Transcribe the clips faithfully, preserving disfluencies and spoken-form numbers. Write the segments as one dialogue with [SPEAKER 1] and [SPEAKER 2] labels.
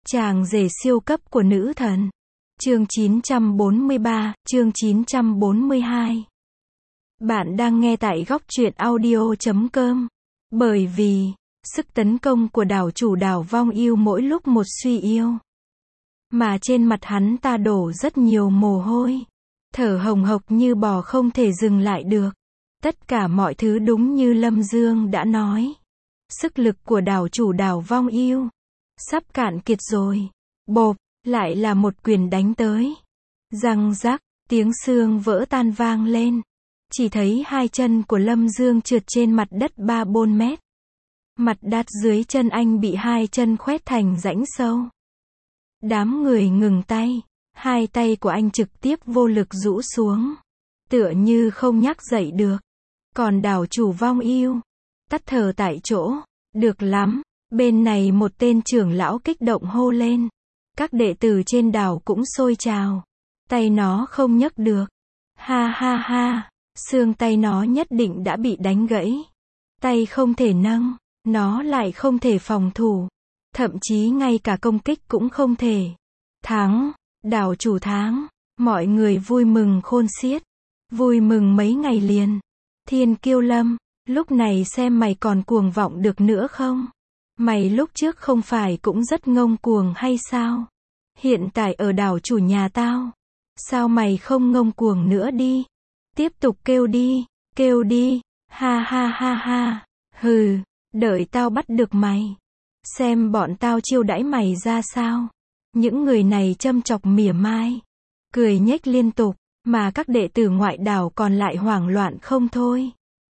[SPEAKER 1] Chàng rể siêu cấp của nữ thần. Chương chín trăm bốn mươi ba, chương chín trăm bốn mươi hai. Bạn đang nghe tại góc truyện audio chấm com. Bởi vì, sức tấn công của đảo chủ đảo Vong Yêu mỗi lúc một suy yếu. Mà trên mặt hắn ta đổ rất nhiều mồ hôi. Thở hồng hộc như bò không thể dừng lại được. Tất cả mọi thứ đúng như Lâm Dương đã nói. Sức lực của đảo chủ đảo Vong Yêu sắp cạn kiệt rồi. Bộp, lại là một quyền đánh tới. Răng rắc, tiếng xương vỡ tan vang lên. Chỉ thấy hai chân của Lâm Dương trượt trên mặt đất ba bốn mét. Mặt đất dưới chân anh bị hai chân khoét thành rãnh sâu. Đám người ngừng tay. Hai tay của anh trực tiếp vô lực rũ xuống. Tựa như không nhắc dậy được. Còn đảo chủ Vong Yêu tắt thở tại chỗ. Được lắm. Bên này một tên trưởng lão kích động hô lên. Các đệ tử trên đảo cũng sôi trào. Tay nó không nhấc được. Ha ha ha. Xương tay nó nhất định đã bị đánh gãy. Tay không thể nâng. Nó lại không thể phòng thủ. Thậm chí ngay cả công kích cũng không thể. Thắng. Đảo chủ thắng. Mọi người vui mừng khôn xiết. Vui mừng mấy ngày liền. Thiên Kiêu Lâm, lúc này xem mày còn cuồng vọng được nữa không? Mày lúc trước không phải cũng rất ngông cuồng hay sao? Hiện tại ở đảo chủ nhà tao. Sao mày không ngông cuồng nữa đi? Tiếp tục kêu đi, kêu đi, ha ha ha ha. Hừ, đợi tao bắt được mày. Xem bọn tao chiêu đãi mày ra sao. Những người này châm chọc mỉa mai. Cười nhếch liên tục, mà các đệ tử ngoại đảo còn lại hoảng loạn không thôi.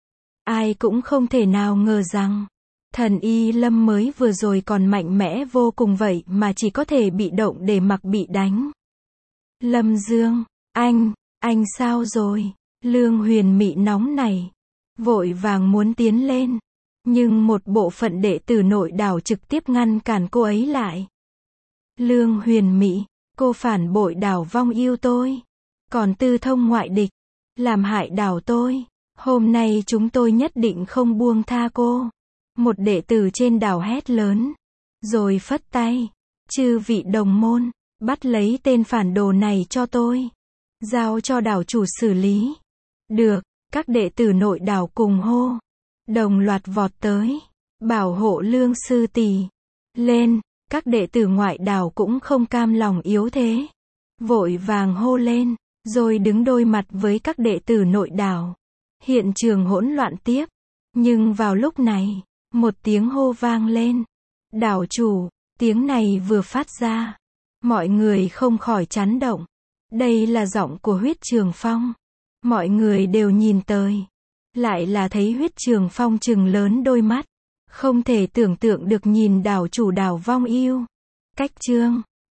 [SPEAKER 1] Ai cũng không thể nào ngờ rằng thần Y Lâm mới vừa rồi còn mạnh mẽ vô cùng vậy mà chỉ có thể bị động để mặc bị đánh. Lâm Dương, anh, anh sao rồi? Lương Huyền Mị nóng này, vội vàng muốn tiến lên. Nhưng một bộ phận đệ tử nội đảo trực tiếp ngăn cản cô ấy lại. Lương Huyền Mị, cô phản bội đảo Vong Yêu tôi. Còn tư thông ngoại địch, làm hại đảo tôi. Hôm nay chúng tôi nhất định không buông tha cô. Một đệ tử trên đảo hét lớn. Rồi phất tay. Chư vị đồng môn, bắt lấy tên phản đồ này cho tôi. Giao cho đảo chủ xử lý. Được, các đệ tử nội đảo cùng hô. Đồng loạt vọt tới. Bảo hộ Lương sư tỷ. Lên, các đệ tử ngoại đảo cũng không cam lòng yếu thế. Vội vàng hô lên, rồi đứng đôi mặt với các đệ tử nội đảo. Hiện trường hỗn loạn tiếp. Nhưng vào lúc này, một tiếng hô vang lên. Đảo chủ, tiếng này vừa phát ra. Mọi người không khỏi chấn động. Đây là giọng của Huyết Trường Phong. Mọi người đều nhìn tới. Lại là thấy Huyết Trường Phong trừng lớn đôi mắt. Không thể tưởng tượng được nhìn đảo chủ đảo Vong Yêu. Cách chương.